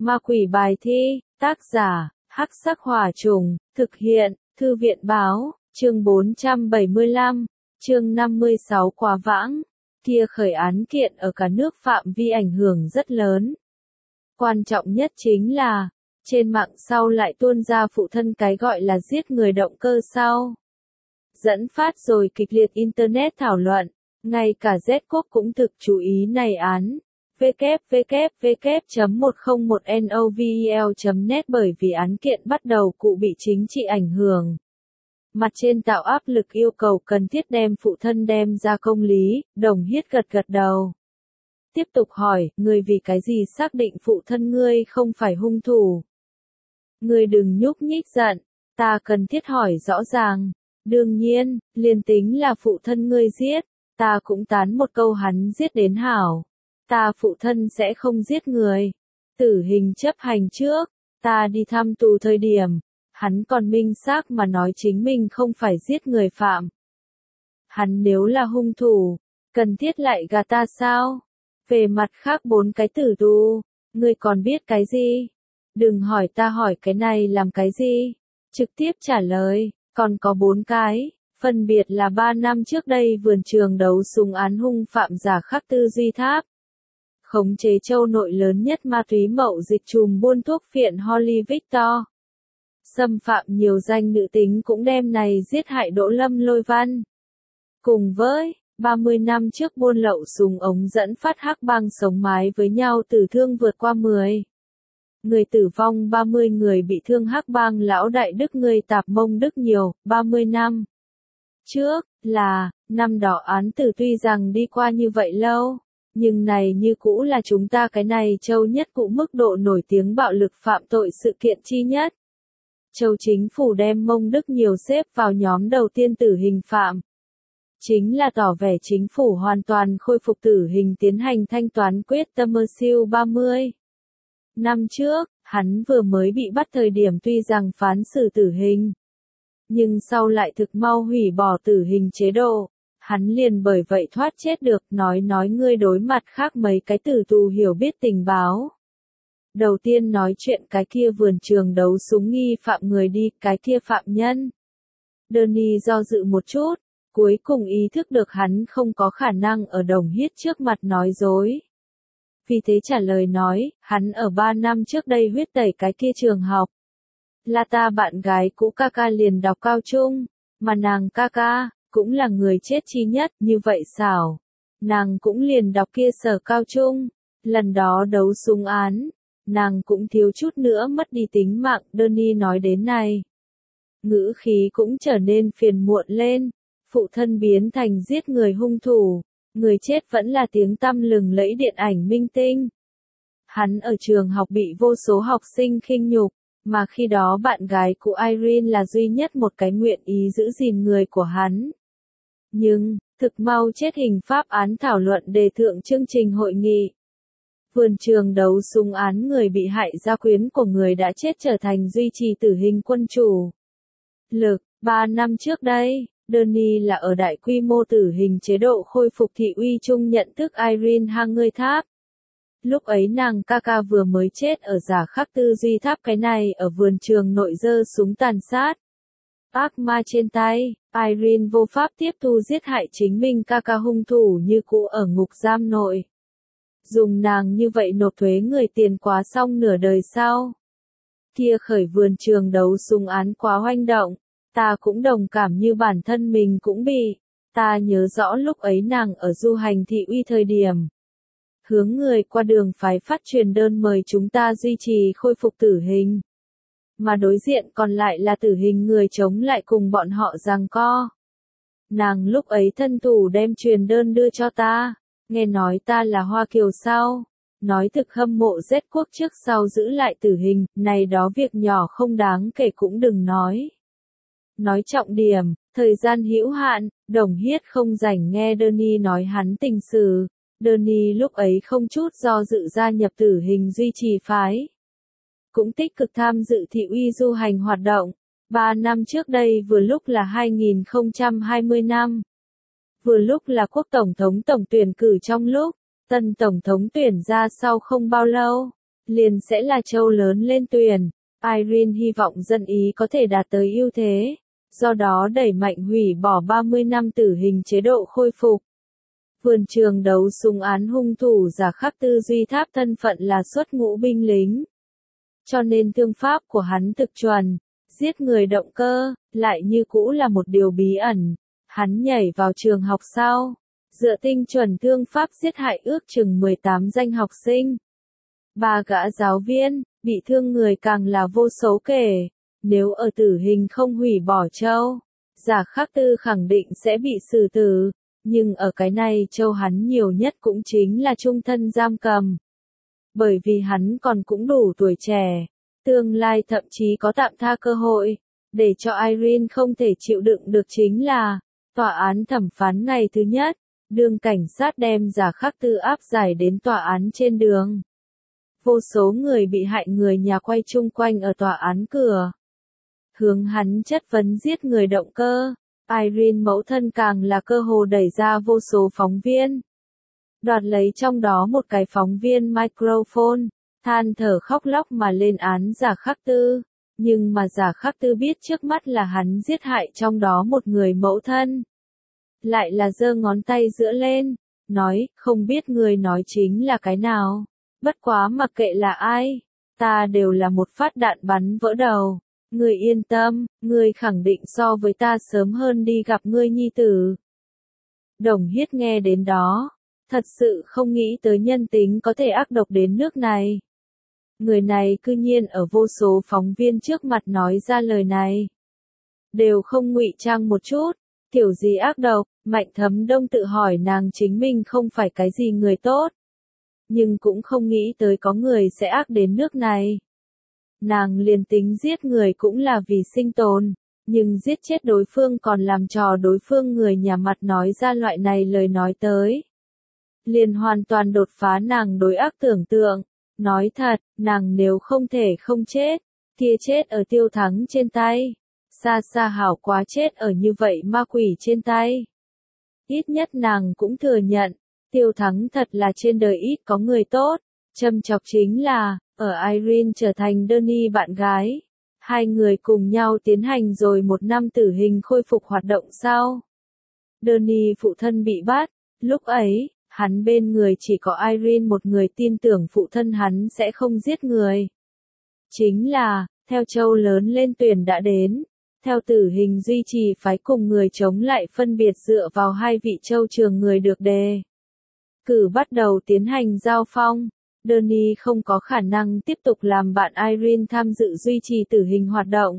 Ma quỷ bài thi, tác giả, Hắc Sắc Hỏa Trùng, thực hiện, Thư viện Báo, chương 475, chương 56 Quá vãng. Kia khởi án kiện ở cả nước phạm vi ảnh hưởng rất lớn. Quan trọng nhất chính là, trên mạng sau lại tuôn ra phụ thân cái gọi là giết người động cơ sau. Dẫn phát rồi kịch liệt Internet thảo luận, ngay cả Z Quốc cũng thực chú ý này án. www.101novel.net bởi vì án kiện bắt đầu cụ bị chính trị ảnh hưởng. Mặt trên tạo áp lực yêu cầu cần thiết đem phụ thân đem ra công lý, Đồng Hiết gật gật đầu. Tiếp tục hỏi, ngươi vì cái gì xác định phụ thân ngươi không phải hung thủ? Ngươi đừng nhúc nhích giận, ta cần thiết hỏi rõ ràng. Đương nhiên, liền tính là phụ thân ngươi giết, ta cũng tán một câu hắn giết đến hảo. Ta phụ thân sẽ không giết người. Tử hình chấp hành trước, ta đi thăm tù thời điểm, hắn còn minh xác mà nói chính mình không phải giết người phạm. Hắn nếu là hung thủ, cần thiết lại gạt ta sao? Về mặt khác 4 cái tử tù, ngươi còn biết cái gì? Đừng hỏi ta hỏi cái này làm cái gì? Trực tiếp trả lời, còn có 4 cái, phân biệt là 3 năm trước đây vườn trường đấu súng án hung phạm giả Khắc Tư Duy Tháp. Khống chế châu nội lớn nhất ma túy mậu dịch trùm buôn thuốc phiện Holly Victor. Xâm phạm nhiều danh nữ tính cũng đem này giết hại Đỗ Lâm Lôi Văn. Cùng với, 30 năm trước buôn lậu súng ống dẫn phát hắc bang sống mái với nhau tử thương vượt qua 10. Người tử vong 30 người bị thương hắc bang lão đại Đức người tạp mông Đức nhiều, 30 năm. Trước, là, năm đó án tử tuy rằng đi qua như vậy lâu. Nhưng này như cũ là chúng ta cái này châu nhất cụ mức độ nổi tiếng bạo lực phạm tội sự kiện chi nhất. Châu chính phủ đem mông Đức nhiều xếp vào nhóm đầu tiên tử hình phạm. Chính là tỏ vẻ chính phủ hoàn toàn khôi phục tử hình tiến hành thanh toán quyết tâm siêu 30. Năm trước, hắn vừa mới bị bắt thời điểm tuy rằng phán xử tử hình. Nhưng sau lại thực mau hủy bỏ tử hình chế độ. Hắn liền bởi vậy thoát chết được, nói ngươi đối mặt khác mấy cái tử tù hiểu biết tình báo. Đầu tiên nói chuyện cái kia vườn trường đấu súng nghi phạm người đi, cái kia phạm nhân. Danny do dự một chút, cuối cùng ý thức được hắn không có khả năng ở Đồng Hiết trước mặt nói dối. Vì thế trả lời nói, hắn ở 3 năm trước đây huyết tẩy cái kia trường học. Là ta bạn gái cũ ca ca liền đọc cao trung, mà nàng ca ca cũng là người chết chi nhất, như vậy xảo. Nàng cũng liền đọc kia sở cao trung, lần đó đấu súng án, nàng cũng thiếu chút nữa mất đi tính mạng, Danny nói đến này. Ngữ khí cũng trở nên phiền muộn lên, phụ thân biến thành giết người hung thủ, người chết vẫn là tiếng tăm lừng lẫy điện ảnh minh tinh. Hắn ở trường học bị vô số học sinh khinh nhục. Mà khi đó bạn gái của Irene là duy nhất một cái nguyện ý giữ gìn người của hắn. Nhưng, thực mau chết hình pháp án thảo luận đề thượng chương trình hội nghị. Vườn trường đấu súng án người bị hại gia quyến của người đã chết trở thành duy trì tử hình quân chủ. 3 năm trước đây, Danny là ở đại quy mô tử hình chế độ khôi phục thị uy chung nhận thức Irene hang ngươi tháp. Lúc ấy nàng ca ca vừa mới chết ở giả Khắc Tư Duy Tháp cái này ở vườn trường nội giơ súng tàn sát. Ác ma trên tay, Irene vô pháp tiếp thu giết hại chính mình ca ca hung thủ như cũ ở ngục giam nội. Dùng nàng như vậy nộp thuế người tiền quá xong nửa đời sau. Kia khởi vườn trường đấu súng án quá hoành động, ta cũng đồng cảm như bản thân mình cũng bị. Ta nhớ rõ lúc ấy nàng ở du hành thị uy thời điểm. Hướng người qua đường phái phát truyền đơn mời chúng ta duy trì khôi phục tử hình. Mà đối diện còn lại là tử hình người chống lại cùng bọn họ giằng co. Nàng lúc ấy thân thủ đem truyền đơn đưa cho ta, nghe nói ta là Hoa Kiều sao, nói thực hâm mộ Z Quốc trước sau giữ lại tử hình, này đó việc nhỏ không đáng kể cũng đừng nói. Nói trọng điểm, thời gian hữu hạn, Đồng Hiết không rảnh nghe Danny nói hắn tình sự. Danny lúc ấy không chút do dự gia nhập tử hình duy trì phái. Cũng tích cực tham dự thị uy du hành hoạt động. 3 năm trước đây vừa lúc là 2020 năm. Vừa lúc là quốc tổng thống tổng tuyển cử trong lúc, tân tổng thống tuyển ra sau không bao lâu. liền sẽ là châu lớn lên tuyền. Irene hy vọng dân Ý có thể đạt tới ưu thế, do đó đẩy mạnh hủy bỏ 30 năm tử hình chế độ khôi phục. Vườn trường đấu súng án hung thủ giả khắc tư duy tháp thân phận là xuất ngũ binh lính. Cho nên thương pháp của hắn thực chuẩn, giết người động cơ, lại như cũ là một điều bí ẩn. Hắn nhảy vào trường học sau, dựa tinh chuẩn thương pháp giết hại ước chừng 18 danh học sinh. 3 gã giáo viên, bị thương người càng là vô số kể. Nếu ở tử hình không hủy bỏ châu, giả khắc tư khẳng định sẽ bị xử tử. Nhưng ở cái này châu hắn nhiều nhất cũng chính là chung thân giam cầm. Bởi vì hắn còn cũng đủ tuổi trẻ, tương lai thậm chí có tạm tha cơ hội. Để cho Irene không thể chịu đựng được chính là, tòa án thẩm phán ngày thứ nhất, đương cảnh sát đem giả khắc tư áp giải đến tòa án trên đường. Vô số người bị hại người nhà quay chung quanh ở tòa án cửa. Hướng hắn chất vấn giết người động cơ. Irene mẫu thân càng là cơ hồ đẩy ra vô số phóng viên. Đoạt lấy trong đó một cái phóng viên microphone, than thở khóc lóc mà lên án giả khắc tư. Nhưng mà giả khắc tư biết trước mắt là hắn giết hại trong đó một người mẫu thân. Lại là giơ ngón tay giữa lên, nói, không biết người nói chính là cái nào. Bất quá mặc kệ là ai, ta đều là một phát đạn bắn vỡ đầu. Ngươi yên tâm, ngươi khẳng định so với ta sớm hơn đi gặp ngươi nhi tử. Đồng Hiết nghe đến đó, thật sự không nghĩ tới nhân tính có thể ác độc đến nước này. Người này cư nhiên ở vô số phóng viên trước mặt nói ra lời này. Đều không ngụy trang một chút, kiểu gì ác độc, Mạnh Thấm Đông tự hỏi nàng chính mình không phải cái gì người tốt. Nhưng cũng không nghĩ tới có người sẽ ác đến nước này. Nàng liền tính giết người cũng là vì sinh tồn, nhưng giết chết đối phương còn làm trò đối phương người nhà mặt nói ra loại này lời nói tới. Liền hoàn toàn đột phá nàng đối ác tưởng tượng. Nói thật, nàng nếu không thể không chết, kia chết ở Tiêu Thắng trên tay. Xa xa hảo quá chết ở như vậy ma quỷ trên tay. Ít nhất nàng cũng thừa nhận, Tiêu Thắng thật là trên đời ít có người tốt. Châm chọc chính là, ở Irene trở thành Danny bạn gái. Hai người cùng nhau tiến hành rồi 1 năm tử hình khôi phục hoạt động sau. Danny phụ thân bị bắt, lúc ấy, hắn bên người chỉ có Irene một người tin tưởng phụ thân hắn sẽ không giết người. Chính là, theo châu lớn lên tuyển đã đến, theo tử hình duy trì phái cùng người chống lại phân biệt dựa vào 2 vị châu trường người được đề cử bắt đầu tiến hành giao phong. Danny không có khả năng tiếp tục làm bạn Irene tham dự duy trì tử hình hoạt động.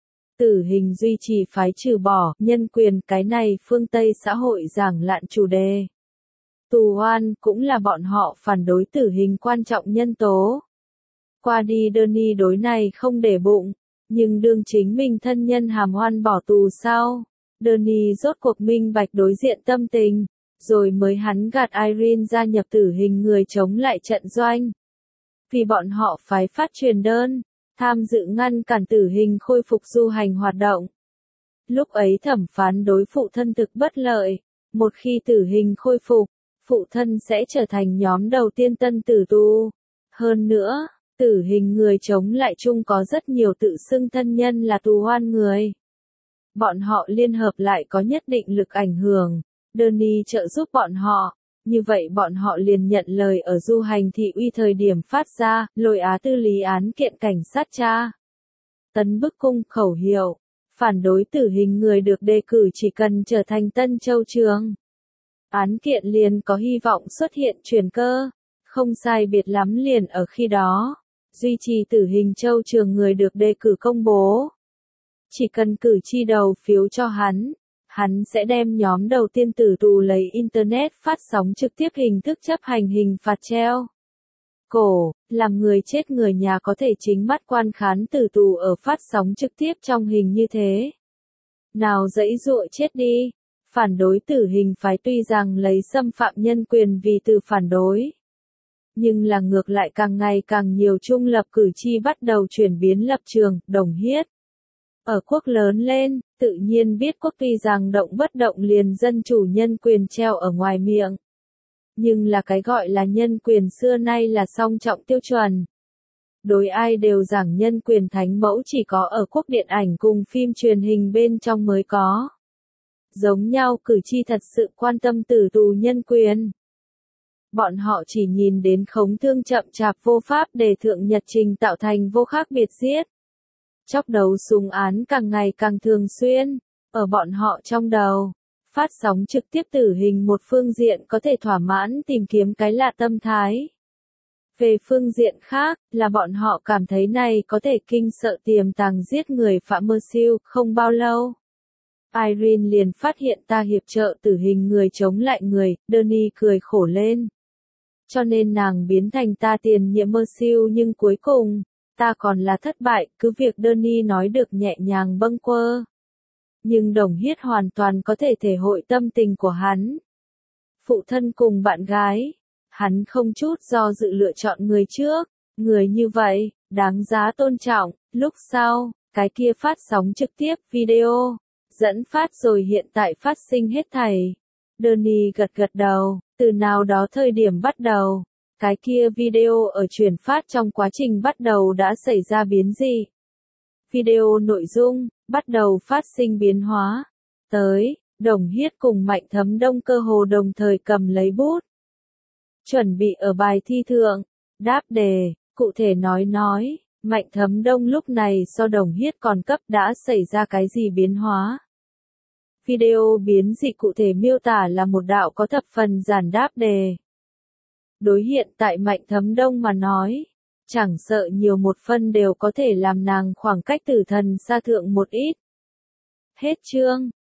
Tử hình duy trì phái trừ bỏ nhân quyền, cái này phương Tây xã hội giảng lạn chủ đề. Tù oan cũng là bọn họ phản đối tử hình quan trọng nhân tố. Qua đi Danny đối này không để bụng, nhưng đương chính mình thân nhân hàm oan bỏ tù sau, Danny rốt cuộc minh bạch đối diện tâm tình, rồi mới hắn gạt Irene gia nhập tử hình người chống lại trận doanh. Vì bọn họ phái phát truyền đơn, tham dự ngăn cản tử hình khôi phục du hành hoạt động. Lúc ấy thẩm phán đối phụ thân thực bất lợi, một khi tử hình khôi phục, phụ thân sẽ trở thành nhóm đầu tiên tân tử tù. Hơn nữa, tử hình người chống lại chung có rất nhiều tự xưng thân nhân là tù oan người. Bọn họ liên hợp lại có nhất định lực ảnh hưởng, Danny trợ giúp bọn họ, như vậy bọn họ liền nhận lời ở du hành thị uy thời điểm phát ra, lôi Á Tư lý án kiện cảnh sát tra. Tấn bức cung khẩu hiệu, phản đối tử hình người được đề cử chỉ cần trở thành Tân Châu trường. Án kiện liền có hy vọng xuất hiện chuyển cơ, không sai biệt lắm liền ở khi đó, duy trì tử hình Châu trường người được đề cử công bố. Chỉ cần cử tri đầu phiếu cho hắn sẽ đem nhóm đầu tiên tử tù lấy Internet phát sóng trực tiếp hình thức chấp hành hình phạt treo cổ, làm người chết người nhà có thể chính mắt quan khán tử tù ở phát sóng trực tiếp trong hình như thế. Nào dãy dụa chết đi, phản đối tử hình phái tuy rằng lấy xâm phạm nhân quyền vì từ phản đối. Nhưng là ngược lại càng ngày càng nhiều trung lập cử tri bắt đầu chuyển biến lập trường, Đồng Hiết. Ở quốc lớn lên, tự nhiên biết quốc tuy rằng động bất động liền dân chủ nhân quyền treo ở ngoài miệng. Nhưng là cái gọi là nhân quyền xưa nay là song trọng tiêu chuẩn, đối ai đều giảng nhân quyền thánh mẫu chỉ có ở quốc điện ảnh cùng phim truyền hình bên trong mới có. Giống nhau cử tri thật sự quan tâm tử tù nhân quyền. Bọn họ chỉ nhìn đến khống thương chậm chạp vô pháp để thượng nhật trình tạo thành vô khác biệt giết. Chóc đấu súng án càng ngày càng thường xuyên, ở bọn họ trong đầu. Phát sóng trực tiếp tử hình một phương diện có thể thỏa mãn tìm kiếm cái lạ tâm thái. Về phương diện khác, là bọn họ cảm thấy này có thể kinh sợ tiềm tàng giết người phạm mơ siêu, không bao lâu. Irene liền phát hiện ta hiệp trợ tử hình người chống lại người, Danny cười khổ lên. Cho nên nàng biến thành ta tiền nhiệm mơ siêu nhưng cuối cùng, ta còn là thất bại, cứ việc Danny nói được nhẹ nhàng bâng quơ. Nhưng Đồng Hiết hoàn toàn có thể thể hội tâm tình của hắn. Phụ thân cùng bạn gái, hắn không chút do dự lựa chọn người trước, người như vậy, đáng giá tôn trọng. Lúc sau, cái kia phát sóng trực tiếp video, dẫn phát rồi hiện tại phát sinh hết thảy. Danny gật gật đầu, từ nào đó thời điểm bắt đầu, cái kia video ở truyền phát trong quá trình bắt đầu đã xảy ra biến dị. Video nội dung, bắt đầu phát sinh biến hóa. Tới, Đồng Hiết cùng Mạnh Thấm Đông cơ hồ đồng thời cầm lấy bút. Chuẩn bị ở bài thi thượng, đáp đề, cụ thể nói, Mạnh Thấm Đông lúc này so Đồng Hiết còn cấp đã xảy ra cái gì biến hóa. Video biến dị cụ thể miêu tả là một đạo có thập phần giản đáp đề. Đối hiện tại Mạnh Thấm Đông mà nói, chẳng sợ nhiều một phân đều có thể làm nàng khoảng cách tử thần xa thượng một ít. Hết chương.